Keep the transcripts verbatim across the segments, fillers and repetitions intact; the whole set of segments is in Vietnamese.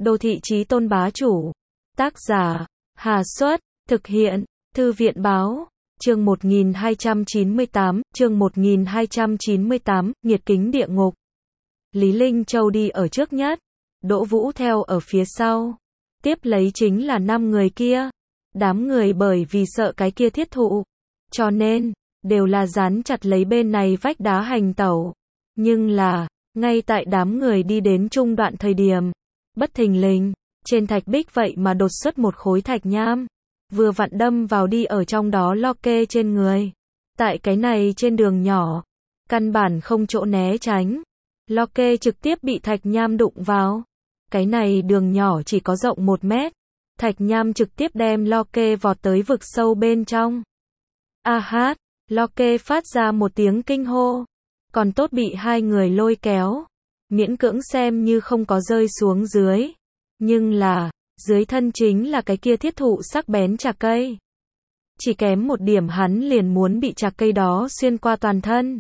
Đô thị chí tôn bá chủ. Tác giả, Hà Xuất, thực hiện, Thư viện Báo. Chương một nghìn hai trăm chín mươi tám, chương một nghìn hai trăm chín mươi tám, nghiệt kính địa ngục. Lý Linh Châu đi ở trước nhất, Đỗ Vũ theo ở phía sau. Tiếp lấy chính là năm người kia. Đám người bởi vì sợ cái kia thiết thụ, cho nên, đều là dán chặt lấy bên này vách đá hành tẩu. Nhưng là, ngay tại đám người đi đến trung đoạn thời điểm, bất thình lình, trên thạch bích vậy mà đột xuất một khối thạch nham, vừa vặn đâm vào đi ở trong đó lo kê trên người. Tại cái này trên đường nhỏ, căn bản không chỗ né tránh, lo kê trực tiếp bị thạch nham đụng vào. Cái này đường nhỏ chỉ có rộng một mét, thạch nham trực tiếp đem lo kê vọt tới vực sâu bên trong. A hát, lo kê phát ra một tiếng kinh hô, còn tốt bị hai người lôi kéo, miễn cưỡng xem như không có rơi xuống dưới. Nhưng là, dưới thân chính là cái kia thiết thụ sắc bén chạc cây. Chỉ kém một điểm hắn liền muốn bị chạc cây đó xuyên qua toàn thân.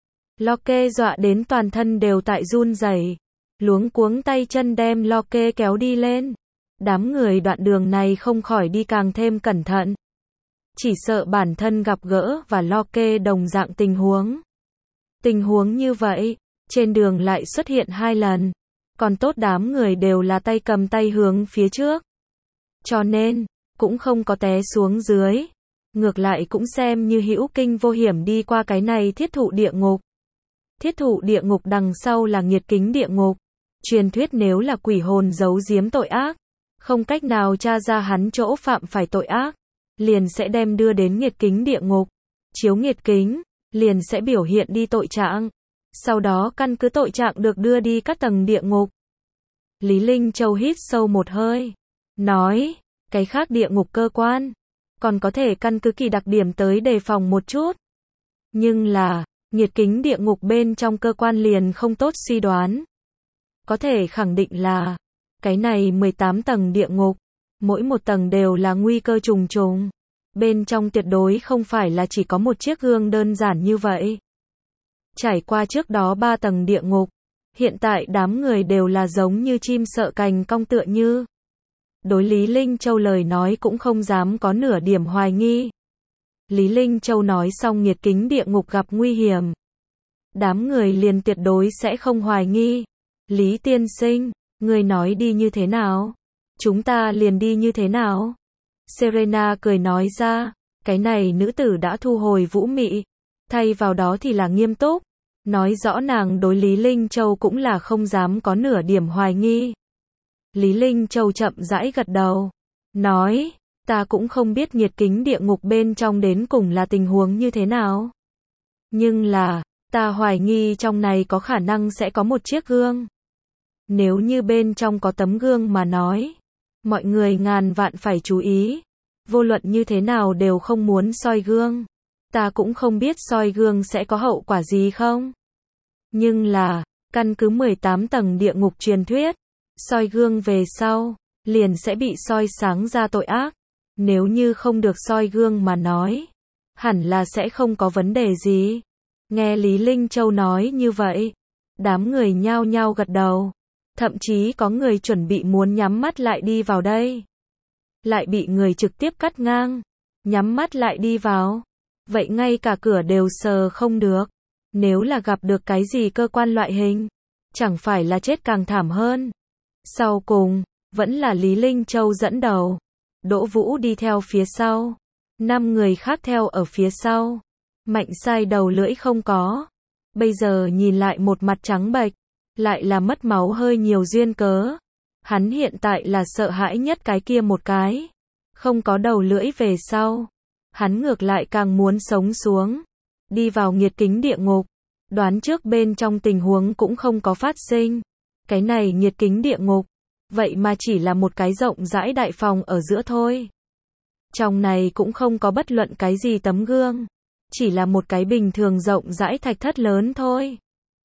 Lo kê dọa đến toàn thân đều tại run rẩy, luống cuống tay chân đem lo kê kéo đi lên. Đám người đoạn đường này không khỏi đi càng thêm cẩn thận, chỉ sợ bản thân gặp gỡ và lo kê đồng dạng tình huống. Tình huống như vậy, trên đường lại xuất hiện hai lần. Còn tốt đám người đều là tay cầm tay hướng phía trước, cho nên, cũng không có té xuống dưới. Ngược lại cũng xem như hữu kinh vô hiểm đi qua cái này thiết thụ địa ngục. Thiết thụ địa ngục đằng sau là nghiệt kính địa ngục. Truyền thuyết nếu là quỷ hồn giấu giếm tội ác, không cách nào tra ra hắn chỗ phạm phải tội ác, liền sẽ đem đưa đến nghiệt kính địa ngục. Chiếu nghiệt kính, liền sẽ biểu hiện đi tội trạng. Sau đó căn cứ tội trạng được đưa đi các tầng địa ngục. Lý Linh Châu hít sâu một hơi, nói, cái khác địa ngục cơ quan, còn có thể căn cứ kỳ đặc điểm tới đề phòng một chút. Nhưng là, nghiệt kính địa ngục bên trong cơ quan liền không tốt suy đoán. Có thể khẳng định là, cái này mười tám tầng địa ngục, mỗi một tầng đều là nguy cơ trùng trùng. Bên trong tuyệt đối không phải là chỉ có một chiếc gương đơn giản như vậy. Trải qua trước đó ba tầng địa ngục, hiện tại đám người đều là giống như chim sợ cành cong tựa như. Đối Lý Linh Châu lời nói cũng không dám có nửa điểm hoài nghi. Lý Linh Châu nói xong nghiệt kính địa ngục gặp nguy hiểm, đám người liền tuyệt đối sẽ không hoài nghi. Lý tiên sinh, người nói đi như thế nào, chúng ta liền đi như thế nào. Serena cười nói ra, cái này nữ tử đã thu hồi vũ mị, thay vào đó thì là nghiêm túc, nói rõ nàng đối Lý Linh Châu cũng là không dám có nửa điểm hoài nghi. Lý Linh Châu chậm rãi gật đầu, nói, ta cũng không biết nghiệt kính địa ngục bên trong đến cùng là tình huống như thế nào. Nhưng là, ta hoài nghi trong này có khả năng sẽ có một chiếc gương. Nếu như bên trong có tấm gương mà nói, mọi người ngàn vạn phải chú ý. Vô luận như thế nào đều không muốn soi gương. Ta cũng không biết soi gương sẽ có hậu quả gì không. Nhưng là, căn cứ mười tám tầng địa ngục truyền thuyết, soi gương về sau, liền sẽ bị soi sáng ra tội ác. Nếu như không được soi gương mà nói, hẳn là sẽ không có vấn đề gì. Nghe Lý Linh Châu nói như vậy, đám người nhao nhao gật đầu. Thậm chí có người chuẩn bị muốn nhắm mắt lại đi vào đây, lại bị người trực tiếp cắt ngang. Nhắm mắt lại đi vào, vậy ngay cả cửa đều sờ không được. Nếu là gặp được cái gì cơ quan loại hình, chẳng phải là chết càng thảm hơn. Sau cùng, vẫn là Lý Linh Châu dẫn đầu, Đỗ Vũ đi theo phía sau, năm người khác theo ở phía sau. Mạnh Sai đầu lưỡi không có, bây giờ nhìn lại một mặt trắng bệch, lại là mất máu hơi nhiều duyên cớ. Hắn hiện tại là sợ hãi nhất cái kia một cái, không có đầu lưỡi về sau, hắn ngược lại càng muốn sống xuống, đi vào nghiệt kính địa ngục. Đoán trước bên trong tình huống cũng không có phát sinh. Cái này nghiệt kính địa ngục, vậy mà chỉ là một cái rộng rãi đại phòng ở giữa thôi. Trong này cũng không có bất luận cái gì tấm gương, chỉ là một cái bình thường rộng rãi thạch thất lớn thôi.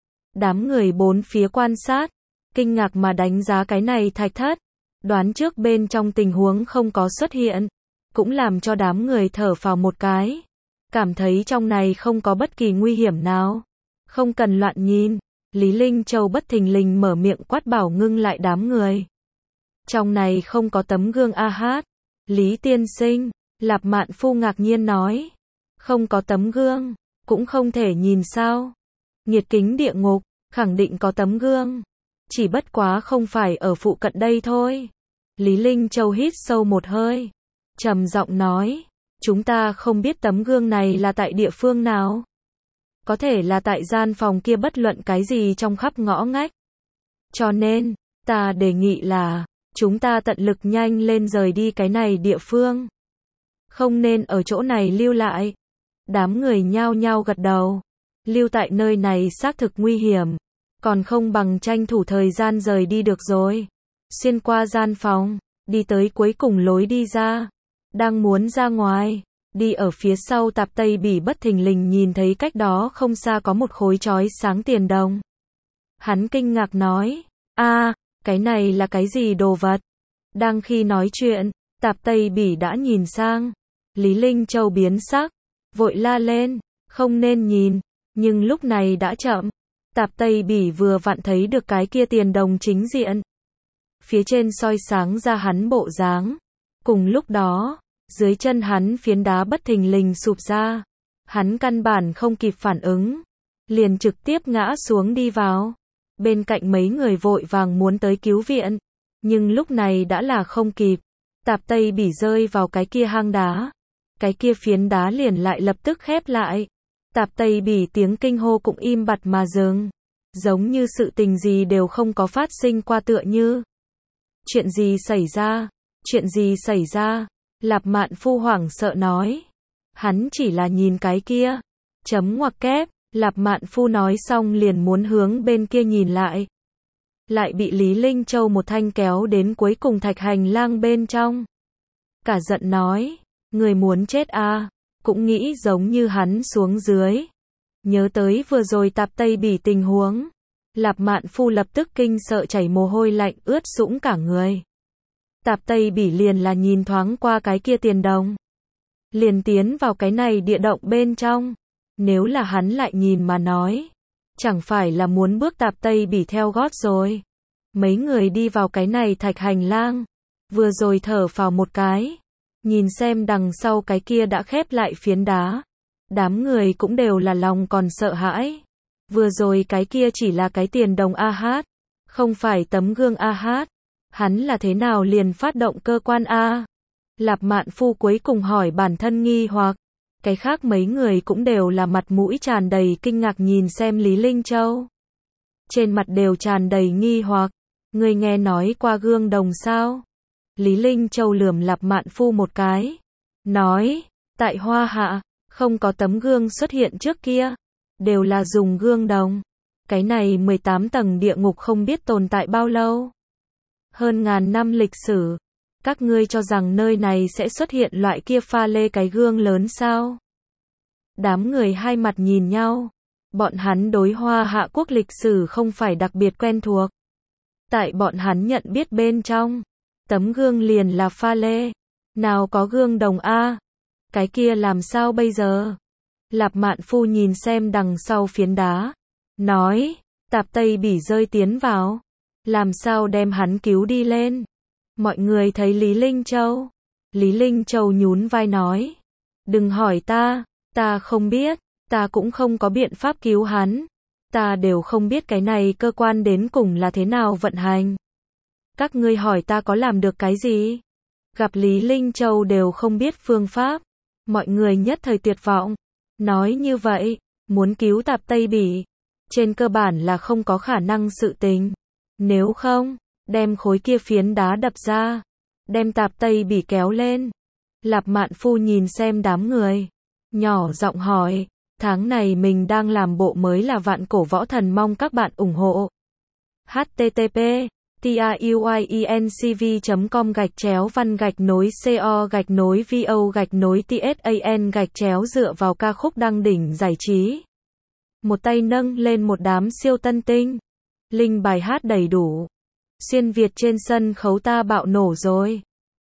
Đám người bốn phía quan sát, kinh ngạc mà đánh giá cái này thạch thất. Đoán trước bên trong tình huống không có xuất hiện, cũng làm cho đám người thở phào một cái, cảm thấy trong này không có bất kỳ nguy hiểm nào. Không cần loạn nhìn. Lý Linh Châu bất thình lình mở miệng quát bảo ngưng lại đám người. Trong này không có tấm gương a hát. Lý tiên sinh, Lạp Mạn Phu ngạc nhiên nói. Không có tấm gương, cũng không thể nhìn sao. Nhiệt kính địa ngục, khẳng định có tấm gương. Chỉ bất quá không phải ở phụ cận đây thôi. Lý Linh Châu hít sâu một hơi. Trầm giọng nói. Chúng ta không biết tấm gương này là tại địa phương nào. Có thể là tại gian phòng kia bất luận cái gì trong khắp ngõ ngách. Cho nên, ta đề nghị là, chúng ta tận lực nhanh lên rời đi cái này địa phương. Không nên ở chỗ này lưu lại. Đám người nhao nhao gật đầu. Lưu tại nơi này xác thực nguy hiểm. Còn không bằng tranh thủ thời gian rời đi được rồi. Xuyên qua gian phòng, đi tới cuối cùng lối đi ra. Đang muốn ra ngoài, đi ở phía sau Tạp Tây Bỉ bất thình lình nhìn thấy cách đó không xa có một khối chói sáng tiền đồng. Hắn kinh ngạc nói, a, cái này là cái gì đồ vật? Đang khi nói chuyện, Tạp Tây Bỉ đã nhìn sang. Lý Linh Châu biến sắc, vội la lên, không nên nhìn, nhưng lúc này đã chậm. Tạp Tây Bỉ vừa vặn thấy được cái kia tiền đồng chính diện. Phía trên soi sáng ra hắn bộ dáng. Cùng lúc đó, dưới chân hắn phiến đá bất thình lình sụp ra. Hắn căn bản không kịp phản ứng. Liền trực tiếp ngã xuống đi vào. Bên cạnh mấy người vội vàng muốn tới cứu viện. Nhưng lúc này đã là không kịp. Tạp Tây Bỉ rơi vào cái kia hang đá. Cái kia phiến đá liền lại lập tức khép lại. Tạp Tây Bỉ tiếng kinh hô cũng im bặt mà dừng. Giống như sự tình gì đều không có phát sinh qua tựa như. Chuyện gì xảy ra? Chuyện gì xảy ra? Lạp Mạn Phu hoảng sợ nói. Hắn chỉ là nhìn cái kia. Chấm ngoặc kép. Lạp Mạn Phu nói xong liền muốn hướng bên kia nhìn lại. Lại bị Lý Linh Châu một thanh kéo đến cuối cùng thạch hành lang bên trong. Cả giận nói. Người muốn chết à? Cũng nghĩ giống như hắn xuống dưới. Nhớ tới vừa rồi Tạp Tây Bỉ tình huống. Lạp Mạn Phu lập tức kinh sợ chảy mồ hôi lạnh ướt sũng cả người. Tạp Tây Bỉ liền là nhìn thoáng qua cái kia tiền đồng. Liền tiến vào cái này địa động bên trong. Nếu là hắn lại nhìn mà nói. Chẳng phải là muốn bước Tạp Tây Bỉ theo gót rồi. Mấy người đi vào cái này thạch hành lang. Vừa rồi thở phào một cái. Nhìn xem đằng sau cái kia đã khép lại phiến đá. Đám người cũng đều là lòng còn sợ hãi. Vừa rồi cái kia chỉ là cái tiền đồng a hát. Không phải tấm gương a hát. Hắn là thế nào liền phát động cơ quan A? Lạp Mạn Phu cuối cùng hỏi bản thân nghi hoặc. Cái khác mấy người cũng đều là mặt mũi tràn đầy kinh ngạc nhìn xem Lý Linh Châu. Trên mặt đều tràn đầy nghi hoặc. Người nghe nói qua gương đồng sao? Lý Linh Châu lườm Lạp Mạn Phu một cái. Nói, tại Hoa Hạ, không có tấm gương xuất hiện trước kia. Đều là dùng gương đồng. Cái này mười tám tầng địa ngục không biết tồn tại bao lâu. Hơn ngàn năm lịch sử. Các ngươi cho rằng nơi này sẽ xuất hiện loại kia pha lê cái gương lớn sao? Đám người hai mặt nhìn nhau. Bọn hắn đối Hoa Hạ quốc lịch sử không phải đặc biệt quen thuộc. Tại bọn hắn nhận biết bên trong. Tấm gương liền là pha lê. Nào có gương đồng A. Cái kia làm sao bây giờ? Lạp Mạn Phu nhìn xem đằng sau phiến đá. Nói, Tạp Tây Bỉ rơi tiến vào. Làm sao đem hắn cứu đi lên? Mọi người thấy Lý Linh Châu. Lý Linh Châu nhún vai nói. Đừng hỏi ta, ta không biết, ta cũng không có biện pháp cứu hắn. Ta đều không biết cái này cơ quan đến cùng là thế nào vận hành. Các ngươi hỏi ta có làm được cái gì? Gặp Lý Linh Châu đều không biết phương pháp. Mọi người nhất thời tuyệt vọng. Nói như vậy, muốn cứu Tạp Tây Bỉ. Trên cơ bản là không có khả năng sự tình. Nếu không, đem khối kia phiến đá đập ra. Đem Tạp Tây Bỉ kéo lên. Lạp Mạn Phu nhìn xem đám người. Nhỏ giọng hỏi. Tháng này mình đang làm bộ mới là Vạn Cổ Võ Thần, mong các bạn ủng hộ. H T T P TIUIENCV chấm com gạch chéo văn gạch nối CO gạch nối VO gạch nối TSAN gạch chéo dựa vào ca khúc đăng đỉnh giải trí. Một tay nâng lên một đám siêu tân tinh. Linh bài hát đầy đủ. Xuyên Việt trên sân khấu ta bạo nổ rồi.